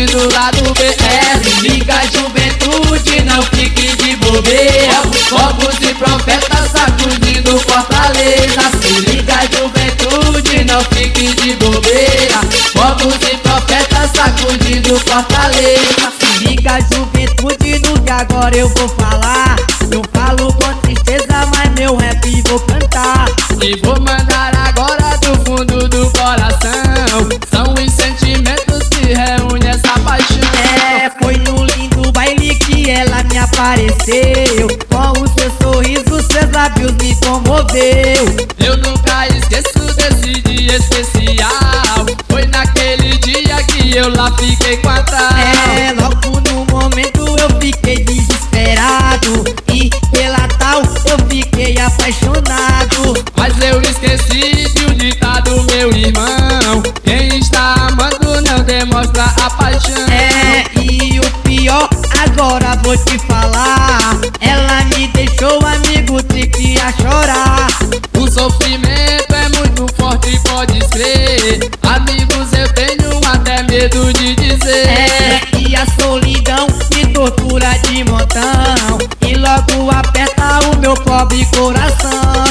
sacudindo lá do BS. Liga juventude, não fique de bobeira. Fogos e profetas sacudindo Fortaleza. Se liga juventude, não fique de bobeira. Fogos e profetas sacudindo Fortaleza. Se liga juventude no que agora eu vou falar. Eu falo com tristeza, mas meu rap vou cantar. E vou mandar agora do fundo do coração. São os sentimentos que reúnem essa paixão. Foi no lindo baile que ela me apareceu. Com o seu sorriso, seus lábios me comoveu. Eu nunca esqueço desse dia especial. Foi naquele dia que eu lá fiquei com a tal. Logo no momento eu fiquei desesperado. E pela tal eu fiquei apaixonado. Mas eu esqueci de um ditado, meu irmão: quem está amando não demonstra a paixão. E o pior, agora vou te falar. Ela me deixou, amigo, tive a chorar. O sofrimento é muito forte, pode crer. Amigos, eu tenho até medo de dizer. E a solidão me tortura de montão. E logo aperta o meu pobre coração.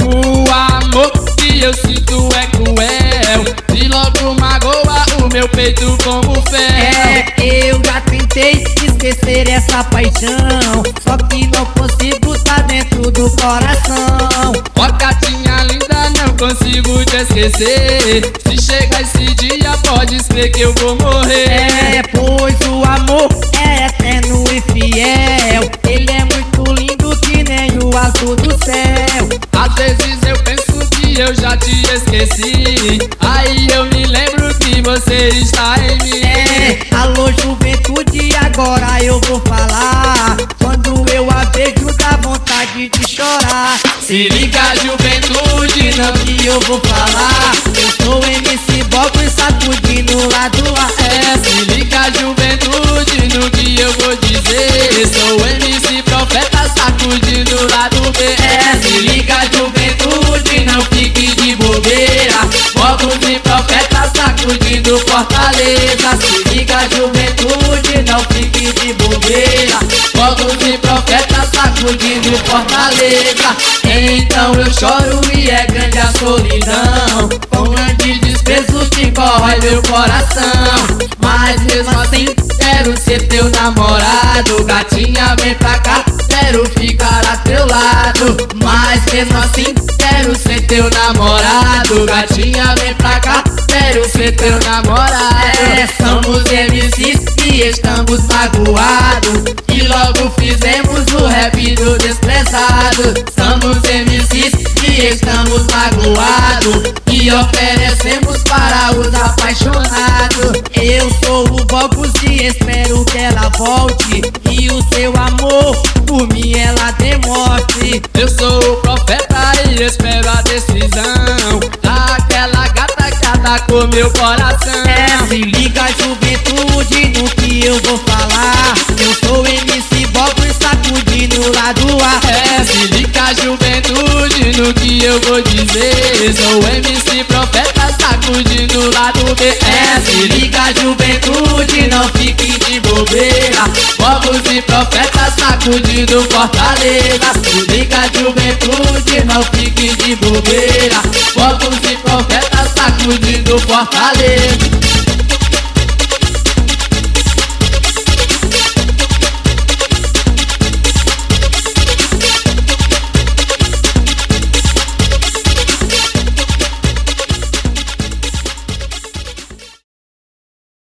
O amor que eu sinto é cruel e logo magoa o meu peito como ferro. Eu já tentei esquecer essa paixão, só que não consigo, tá dentro do coração. Ó gatinha linda, não consigo te esquecer. Se chega esse dia, pode ser que eu vou morrer. Pois o amor é eterno e fiel. Ele é muito lindo que nem o azul do céu. Às vezes eu penso que eu já te esqueci. Aí eu me lembro que você está em mim. Alô juventude, agora eu vou falar. Quando eu a vejo dá vontade de chorar. Se liga juventude, não que eu vou falar. Eu sou MC Bobo e sacudindo lá do ar. se liga juventude, no que eu vou dizer. Sou MC Profeta sacudindo lá do BS. Se liga juventude, não fique de bobeira. Fogos e profetas sacudindo Fortaleza. Se liga juventude, não fique de bobeira. Fogos e profetas sacudindo Fortaleza. Então eu choro e é grande a solidão. Com grande desprezo que corrói meu coração. Mas mesmo assim quero ser teu namorado. Gatinha, vem pra cá, quero ficar a teu lado. Mas mesmo assim quero ser teu namorado. Gatinha, vem pra cá, quero ser teu namorado. Somos MCs e estamos magoados, e logo fizemos o rap do desprezado. Somos MCs e estamos magoados, e oferecemos para os apaixonados. Eu sou o Bobos e espero que ela volte, e o seu amor por mim ela demonstre. Eu sou o Profeta e espero a decisão daquela gata que atacou meu coração. Se liga juventude no que eu vou falar. Eu sou MC Bobo e sacudindo lá do ar. Se liga juventude no que eu vou dizer. Sou MC Profeta sacudindo lá do BS. Se liga juventude, não fique de bobeira. Fogos e profetas sacudindo Fortaleza. Se liga juventude, não fique de bobeira. Fogos e profetas sacudindo Fortaleza.